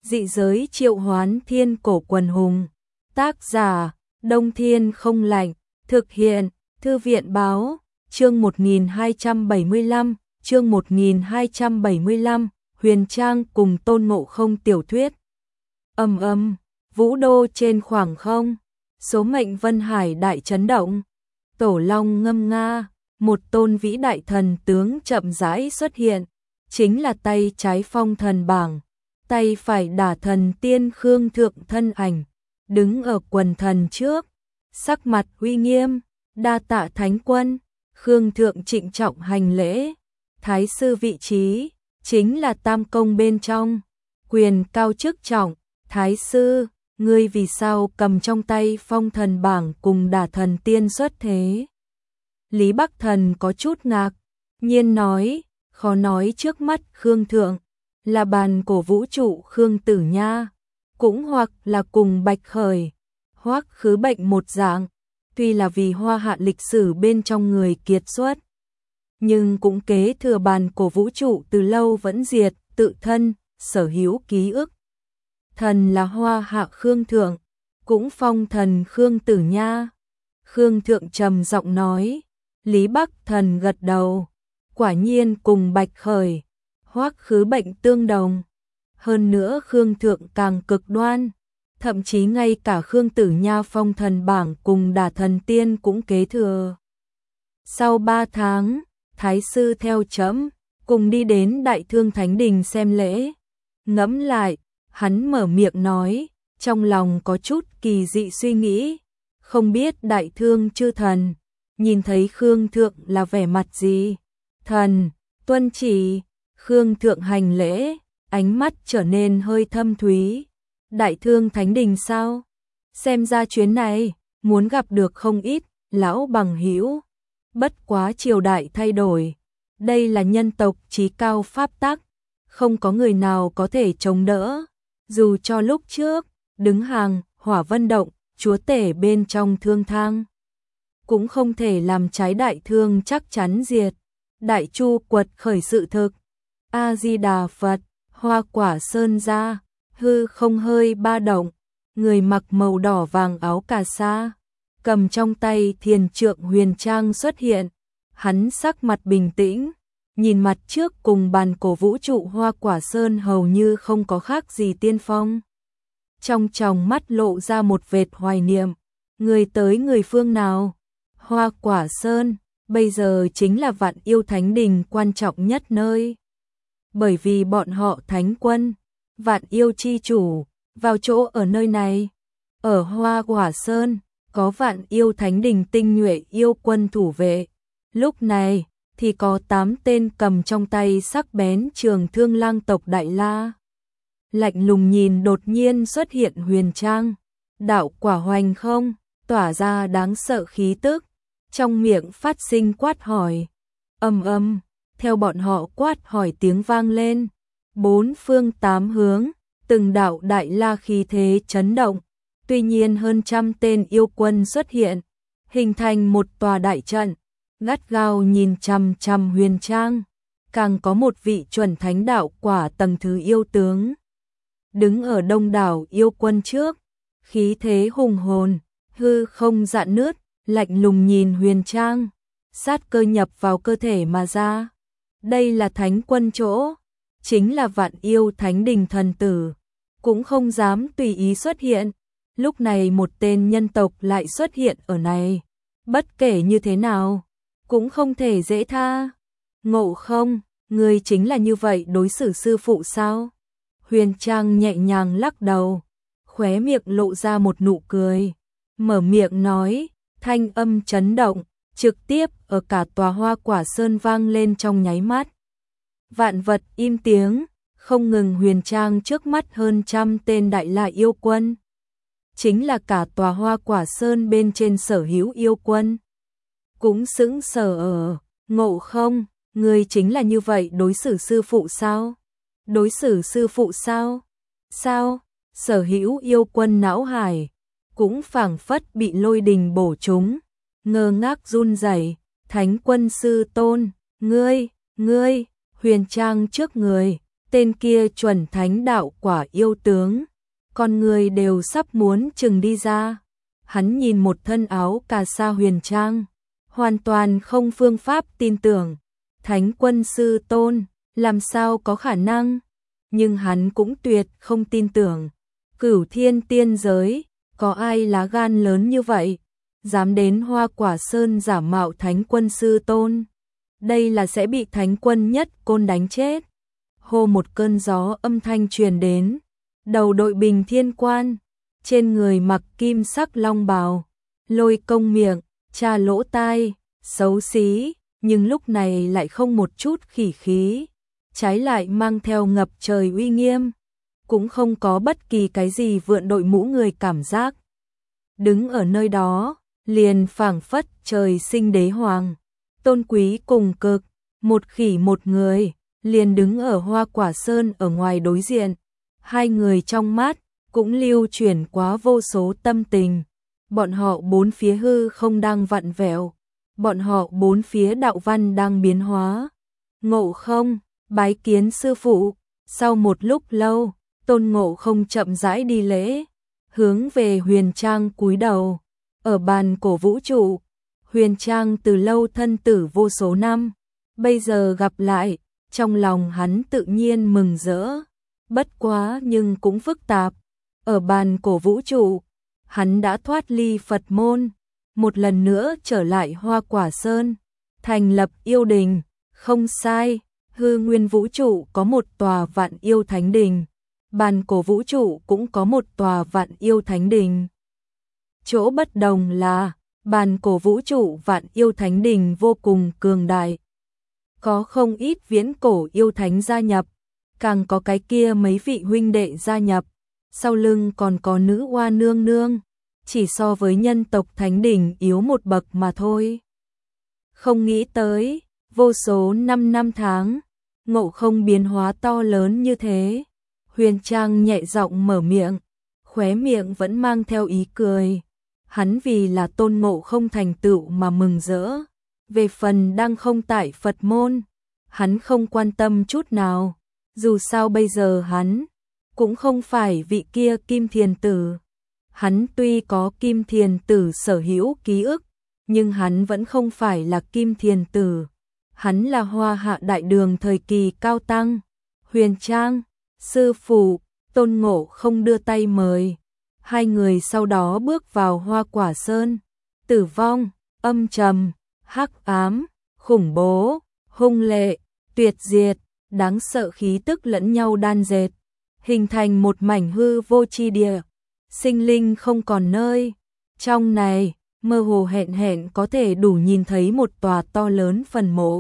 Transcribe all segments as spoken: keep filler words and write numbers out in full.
Dị giới triệu hoán thiên cổ quần hùng. Tác giả, Đông Thiên không lạnh. Thực hiện, Thư viện báo. Chương một nghìn hai trăm bảy mươi lăm, chương một nghìn hai trăm bảy mươi lăm, Huyền Trang cùng Tôn Ngộ Không tiểu thuyết. Ầm ầm, vũ đô trên khoảng không, số mệnh Vân Hải đại chấn động. Tổ long ngâm nga, một tôn vĩ đại thần tướng chậm rãi xuất hiện, chính là tay trái phong thần bảng, tay phải đả thần tiên Khương Thượng thân ảnh, đứng ở quần thần trước, sắc mặt uy nghiêm, đa tạ thánh quân. Khương Thượng trịnh trọng hành lễ, thái sư vị trí, chính là tam công bên trong, quyền cao chức trọng. Thái sư, ngươi vì sao cầm trong tay phong thần bảng cùng đả thần tiên xuất thế? Lý Bắc Thần có chút ngạc nhiên nói, khó nói trước mắt Khương Thượng là bàn cổ vũ trụ Khương Tử Nha, cũng hoặc là cùng Bạch Khởi, Hoắc Khứ Bệnh một dạng, tuy là vì hoa hạ lịch sử bên trong người kiệt xuất, nhưng cũng kế thừa bàn cổ vũ trụ từ lâu vẫn diệt, tự thân, sở hữu ký ức. Thần là hoa hạ Khương Thượng, cũng phong thần Khương Tử Nha. Khương Thượng trầm giọng nói, Lý Bắc Thần gật đầu, quả nhiên cùng Bạch Khởi, Hoắc Khứ Bệnh tương đồng. Hơn nữa Khương Thượng càng cực đoan, thậm chí ngay cả Khương Tử Nha phong thần bảng cùng đả thần tiên cũng kế thừa. Sau ba tháng, Thái sư theo chấm, cùng đi đến Đại Thương Thánh Đình xem lễ. Ngẫm lại, hắn mở miệng nói, trong lòng có chút kỳ dị suy nghĩ, không biết Đại Thương chư thần, nhìn thấy Khương Thượng là vẻ mặt gì? Thần, tuân chỉ. Khương Thượng hành lễ, ánh mắt trở nên hơi thâm thúy. Đại Thương Thánh Đình sao? Xem ra chuyến này, muốn gặp được không ít, lão bằng hữu. Bất quá triều đại thay đổi, đây là nhân tộc chí cao pháp tắc, không có người nào có thể chống đỡ. Dù cho lúc trước, đứng hàng, Hỏa Vân Động, chúa tể bên trong thương thang, cũng không thể làm trái Đại Thương chắc chắn diệt. Đại Chu quật khởi sự thực. A-di-đà Phật, Hoa Quả Sơn ra, hư không hơi ba động, người mặc màu đỏ vàng áo cà sa, cầm trong tay thiền trượng huyền trang xuất hiện. Hắn sắc mặt bình tĩnh, nhìn mặt trước cùng bàn cổ vũ trụ Hoa Quả Sơn hầu như không có khác gì tiên phong. Trong tròng mắt lộ ra một vệt hoài niệm, người tới người phương nào? Hoa Quả Sơn, bây giờ chính là Vạn Yêu Thánh Đình quan trọng nhất nơi. Bởi vì bọn họ thánh quân, Vạn Yêu chi chủ, vào chỗ ở nơi này. Ở Hoa Quả Sơn, có Vạn Yêu Thánh Đình tinh nhuệ yêu quân thủ vệ. Lúc này, thì có tám tên cầm trong tay sắc bén trường thương lang tộc Đại La. Lạnh lùng nhìn đột nhiên xuất hiện huyền trang, đạo quả hoành không, tỏa ra đáng sợ khí tức, trong miệng phát sinh quát hỏi. Ầm ầm, theo bọn họ quát hỏi tiếng vang lên, bốn phương tám hướng, từng đạo Đại La khí thế chấn động, tuy nhiên hơn trăm tên yêu quân xuất hiện, hình thành một tòa đại trận, gắt gao nhìn chằm chằm huyền trang, càng có một vị chuẩn thánh đạo quả tầng thứ yêu tướng. Đứng ở đông đảo yêu quân trước, khí thế hùng hồn, hư không dạn nứt, lạnh lùng nhìn huyền trang, sát cơ nhập vào cơ thể mà ra. Đây là thánh quân chỗ, chính là Vạn Yêu Thánh Đình thần tử, cũng không dám tùy ý xuất hiện. Lúc này một tên nhân tộc lại xuất hiện ở này, bất kể như thế nào, cũng không thể dễ tha. Ngộ Không, ngươi chính là như vậy đối xử sư phụ sao? Huyền Trang nhẹ nhàng lắc đầu, khóe miệng lộ ra một nụ cười, mở miệng nói, thanh âm chấn động, trực tiếp ở cả tòa Hoa Quả Sơn vang lên trong nháy mắt. Vạn vật im tiếng, không ngừng huyền trang trước mắt hơn trăm tên Đại La yêu quân. Chính là cả tòa Hoa Quả Sơn bên trên sở hữu yêu quân. Cũng sững sờ ở, Ngộ Không, ngươi chính là như vậy đối xử sư phụ sao? Đối xử sư phụ sao? Sao? Sở hữu yêu quân não hải, cũng phảng phất bị lôi đình bổ trúng, ngơ ngác run rẩy. Thánh quân sư tôn, ngươi, ngươi, huyền trang trước người, tên kia chuẩn thánh đạo quả yêu tướng, con người đều sắp muốn chừng đi ra. Hắn nhìn một thân áo cà sa huyền trang, hoàn toàn không phương pháp tin tưởng. Thánh quân sư tôn, làm sao có khả năng? Nhưng hắn cũng tuyệt không tin tưởng. Cửu thiên tiên giới, có ai lá gan lớn như vậy? Dám đến Hoa Quả Sơn giả mạo thánh quân sư tôn. Đây là sẽ bị thánh quân nhất côn đánh chết. Hô, một cơn gió âm thanh truyền đến. Đầu đội bình thiên quan, trên người mặc kim sắc long bào, Lôi Công miệng, cha lỗ tai, xấu xí, nhưng lúc này lại không một chút khỉ khí, trái lại mang theo ngập trời uy nghiêm, cũng không có bất kỳ cái gì vượn đội mũ người cảm giác. Đứng ở nơi đó, liền phảng phất trời sinh đế hoàng, tôn quý cùng cực, một khỉ một người, liền đứng ở Hoa Quả Sơn ở ngoài đối diện. Hai người trong mắt cũng lưu chuyển quá vô số tâm tình. Bọn họ bốn phía hư không đang vặn vẹo, bọn họ bốn phía đạo văn đang biến hóa. Ngộ Không, bái kiến sư phụ. Sau một lúc lâu, Tôn Ngộ Không chậm rãi đi lễ, hướng về Huyền Trang cúi đầu. Ở bàn cổ vũ trụ, Huyền Trang từ lâu thân tử vô số năm, bây giờ gặp lại, trong lòng hắn tự nhiên mừng rỡ. Bất quá nhưng cũng phức tạp. Ở bàn cổ vũ trụ, hắn đã thoát ly Phật môn, một lần nữa trở lại Hoa Quả Sơn, thành lập yêu đình. Không sai, hư nguyên vũ trụ có một tòa Vạn Yêu Thánh Đình, bàn cổ vũ trụ cũng có một tòa Vạn Yêu Thánh Đình. Chỗ bất đồng là, bàn cổ vũ trụ Vạn Yêu Thánh Đình vô cùng cường đại, có không ít viễn cổ yêu thánh gia nhập, càng có cái kia mấy vị huynh đệ gia nhập, sau lưng còn có nữ oa nương nương, chỉ so với nhân tộc thánh đỉnh yếu một bậc mà thôi. Không nghĩ tới, vô số năm năm tháng, Ngộ Không biến hóa to lớn như thế. Huyền Trang nhẹ giọng mở miệng, khóe miệng vẫn mang theo ý cười. Hắn vì là Tôn Ngộ Không thành tựu mà mừng rỡ. Về phần đang không tại Phật môn, hắn không quan tâm chút nào. Dù sao bây giờ hắn cũng không phải vị kia Kim Thiền Tử. Hắn tuy có Kim Thiền Tử sở hữu ký ức, nhưng hắn vẫn không phải là Kim Thiền Tử. Hắn là Hoa Hạ Đại Đường thời kỳ cao tăng. Huyền Trang, sư phụ. Tôn Ngộ Không đưa tay mời. Hai người sau đó bước vào Hoa Quả Sơn. Tử vong, âm trầm, hắc ám, khủng bố, hung lệ, tuyệt diệt, đáng sợ khí tức lẫn nhau đan dệt, hình thành một mảnh hư vô chi địa, sinh linh không còn nơi. Trong này, mơ hồ hẹn hẹn có thể đủ nhìn thấy một tòa to lớn phần mộ.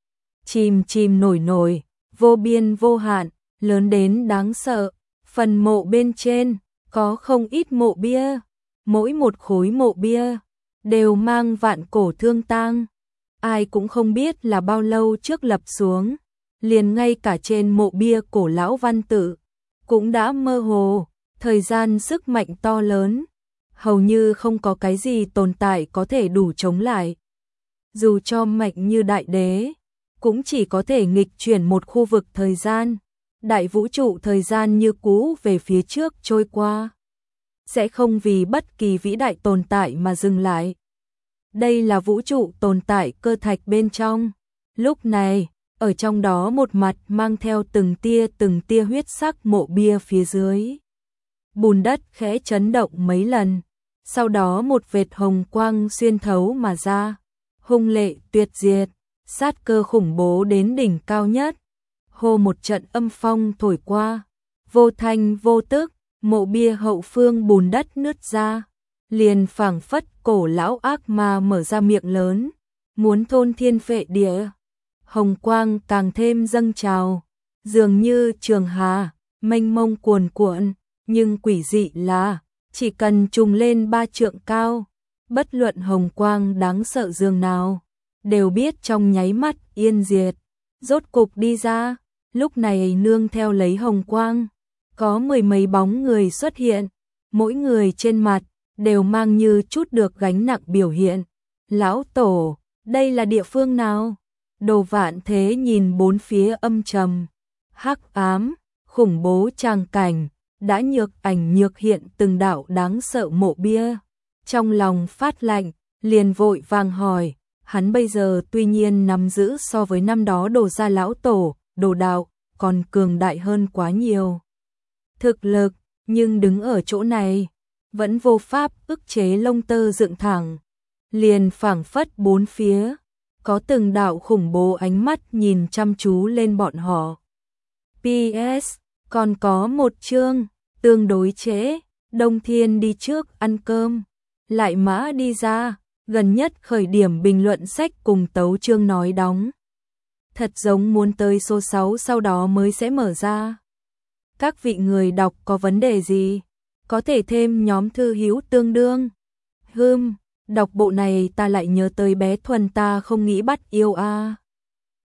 Chìm chìm nổi nổi, vô biên vô hạn, lớn đến đáng sợ. Phần mộ bên trên có không ít mộ bia, mỗi một khối mộ bia đều mang vạn cổ thương tang. Ai cũng không biết là bao lâu trước lập xuống, liền ngay cả trên mộ bia cổ lão văn tự cũng đã mơ hồ, thời gian sức mạnh to lớn, hầu như không có cái gì tồn tại có thể đủ chống lại. Dù cho mạnh như đại đế, cũng chỉ có thể nghịch chuyển một khu vực thời gian. Đại vũ trụ thời gian như cũ về phía trước trôi qua, sẽ không vì bất kỳ vĩ đại tồn tại mà dừng lại. Đây là vũ trụ tồn tại cơ thạch bên trong. Lúc này, ở trong đó một mặt mang theo từng tia từng tia huyết sắc mộ bia phía dưới. Bùn đất khẽ chấn động mấy lần, sau đó một vệt hồng quang xuyên thấu mà ra, hung lệ tuyệt diệt, sát cơ khủng bố đến đỉnh cao nhất. Hô, một trận âm phong thổi qua, vô thanh vô tức, mộ bia hậu phương bùn đất nứt ra, liền phảng phất cổ lão ác ma mở ra miệng lớn, muốn thôn thiên phệ địa. Hồng quang càng thêm dâng trào, dường như trường hà, mênh mông cuồn cuộn, nhưng quỷ dị là, chỉ cần trùng lên ba trượng cao, bất luận hồng quang đáng sợ dường nào, đều biết trong nháy mắt yên diệt. Rốt cục đi ra, lúc này nương theo lấy hồng quang, có mười mấy bóng người xuất hiện, mỗi người trên mặt đều mang như chút được gánh nặng biểu hiện. Lão Tổ, đây là địa phương nào? Đồ Vạn Thế nhìn bốn phía âm trầm, hắc ám, khủng bố tràng cảnh, đã nhược ảnh nhược hiện từng đạo đáng sợ mộ bia. Trong lòng phát lạnh, liền vội vàng hỏi, hắn bây giờ tuy nhiên nắm giữ so với năm đó Đồ gia lão tổ, Đồ đạo, còn cường đại hơn quá nhiều. Thực lực, nhưng đứng ở chỗ này, vẫn vô pháp ức chế lông tơ dựng thẳng. Liền phảng phất bốn phía, có từng đạo khủng bố ánh mắt nhìn chăm chú lên bọn họ. pê ét, còn có một chương, tương đối trễ, Đông Thiên đi trước ăn cơm, lại mã đi ra, gần nhất khởi điểm bình luận sách cùng tấu chương nói đóng. Thật giống muốn tới số sáu sau đó mới sẽ mở ra. Các vị người đọc có vấn đề gì? Có thể thêm nhóm thư hữu tương đương. Hừm, đọc bộ này ta lại nhớ tới bé Thuần ta không nghĩ bắt yêu a. À.